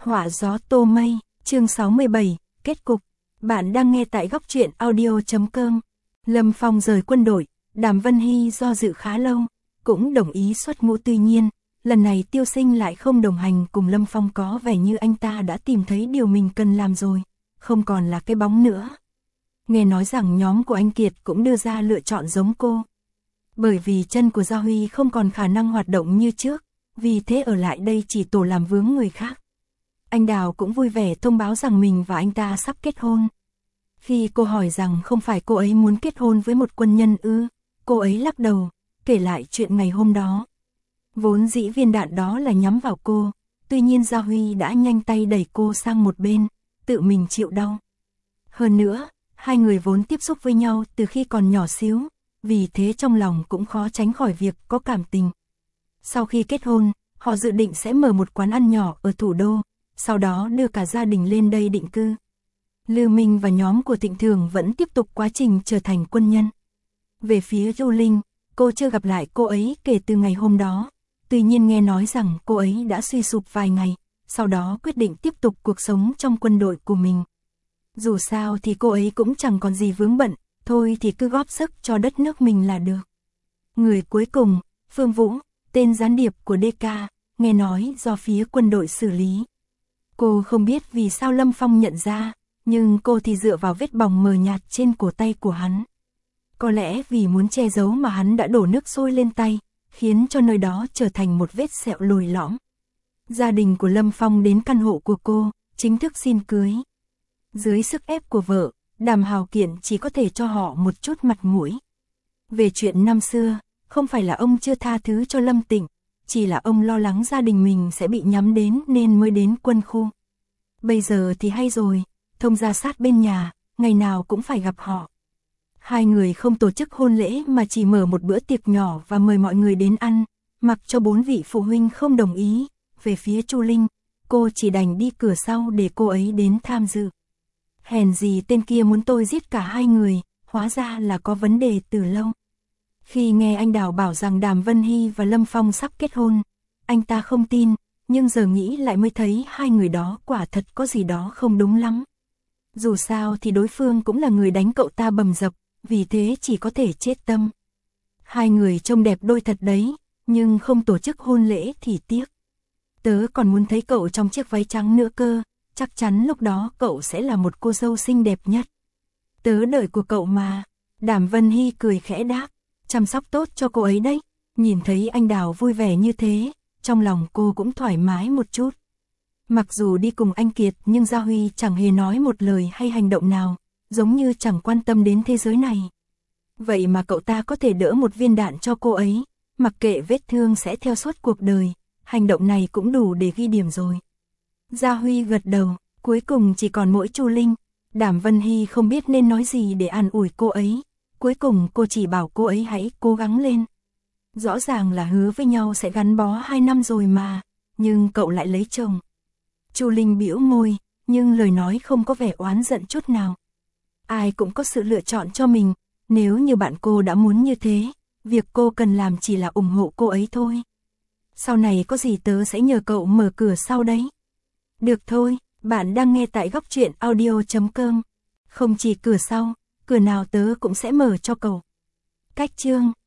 Họa gió tô mây, chương 67, kết cục. Bạn đang nghe tại góc truyện audio.com. Lâm Phong rời quân đội, Đàm Vân Hy do dự khá lâu, cũng đồng ý xuất ngũ, tuy nhiên, lần này Tiêu Sinh lại không đồng hành cùng Lâm Phong, có vẻ như anh ta đã tìm thấy điều mình cần làm rồi, không còn là cái bóng nữa. Nghe nói rằng nhóm của anh Kiệt cũng đưa ra lựa chọn giống cô. Bởi vì chân của Gia Huy không còn khả năng hoạt động như trước, vì thế ở lại đây chỉ tổ làm vướng người khác. Anh Đào cũng vui vẻ thông báo rằng mình và anh ta sắp kết hôn. Khi cô hỏi rằng không phải cô ấy muốn kết hôn với một quân nhân ư, cô ấy lắc đầu, kể lại chuyện ngày hôm đó. Vốn dĩ viên đạn đó là nhắm vào cô, tuy nhiên Gia Huy đã nhanh tay đẩy cô sang một bên, tự mình chịu đau. Hơn nữa, hai người vốn tiếp xúc với nhau từ khi còn nhỏ xíu, vì thế trong lòng cũng khó tránh khỏi việc có cảm tình. Sau khi kết hôn, họ dự định sẽ mở một quán ăn nhỏ ở thủ đô, sau đó đưa cả gia đình lên đây định cư. Lưu Minh và nhóm của Thịnh Thường vẫn tiếp tục quá trình trở thành quân nhân. Về phía Du Linh, cô chưa gặp lại cô ấy kể từ ngày hôm đó, tuy nhiên nghe nói rằng cô ấy đã suy sụp vài ngày, sau đó quyết định tiếp tục cuộc sống trong quân đội của mình. Dù sao thì cô ấy cũng chẳng còn gì vướng bận, thôi thì cứ góp sức cho đất nước mình là được. Người cuối cùng, Phương Vũ, tên gián điệp của DK, nghe nói do phía quân đội xử lý. Cô không biết vì sao Lâm Phong nhận ra, nhưng cô thì dựa vào vết bỏng mờ nhạt trên cổ tay của hắn. Có lẽ vì muốn che giấu mà hắn đã đổ nước sôi lên tay, khiến cho nơi đó trở thành một vết sẹo lồi lõm. Gia đình của Lâm Phong đến căn hộ của cô, chính thức xin cưới. Dưới sức ép của vợ, Đàm Hào Kiện chỉ có thể cho họ một chút mặt mũi. Về chuyện năm xưa, không phải là ông chưa tha thứ cho Lâm Tịnh, chỉ là ông lo lắng gia đình mình sẽ bị nhắm đến nên mới đến quân khu. Bây giờ thì hay rồi, thông gia sát bên nhà, ngày nào cũng phải gặp họ. Hai người không tổ chức hôn lễ mà chỉ mở một bữa tiệc nhỏ và mời mọi người đến ăn, mặc cho 4 vị phụ huynh không đồng ý. Về phía Chu Linh, cô chỉ đành đi cửa sau để cô ấy đến tham dự. Hèn gì tên kia muốn tôi giết cả hai người, hóa ra là có vấn đề từ lâu. Khi nghe anh Đào bảo rằng Đàm Vân Hy và Lâm Phong sắp kết hôn, anh ta không tin, nhưng giờ nghĩ lại mới thấy hai người đó quả thật có gì đó không đúng lắm. Dù sao thì đối phương cũng là người đánh cậu ta bầm dập, vì thế chỉ có thể chết tâm. Hai người trông đẹp đôi thật đấy, nhưng không tổ chức hôn lễ thì tiếc. Tớ còn muốn thấy cậu trong chiếc váy trắng nữa cơ, chắc chắn lúc đó cậu sẽ là một cô dâu xinh đẹp nhất. Tớ đợi của cậu mà. Đàm Vân Hy cười khẽ đáp, chăm sóc tốt cho cô ấy đấy. Nhìn thấy anh Đào vui vẻ như thế, trong lòng cô cũng thoải mái một chút. Mặc dù đi cùng anh Kiệt nhưng Gia Huy chẳng hề nói một lời hay hành động nào, giống như chẳng quan tâm đến thế giới này. Vậy mà cậu ta có thể đỡ một viên đạn cho cô ấy, mặc kệ vết thương sẽ theo suốt cuộc đời, hành động này cũng đủ để ghi điểm rồi. Gia Huy gật đầu, cuối cùng chỉ còn mỗi Chu Linh. Đàm Vân Hy không biết nên nói gì để an ủi cô ấy, cuối cùng cô chỉ bảo cô ấy hãy cố gắng lên. Rõ ràng là hứa với nhau sẽ gắn bó 2 năm rồi mà, nhưng cậu lại lấy chồng. Chu Linh bĩu môi, nhưng lời nói không có vẻ oán giận chút nào. Ai cũng có sự lựa chọn cho mình, nếu như bạn cô đã muốn như thế, việc cô cần làm chỉ là ủng hộ cô ấy thôi. Sau này có gì tớ sẽ nhờ cậu mở cửa sau đấy. Được thôi, bạn đang nghe tại góc truyện audio.com. Không chỉ cửa sau, cửa nào tớ cũng sẽ mở cho cậu. Cách chương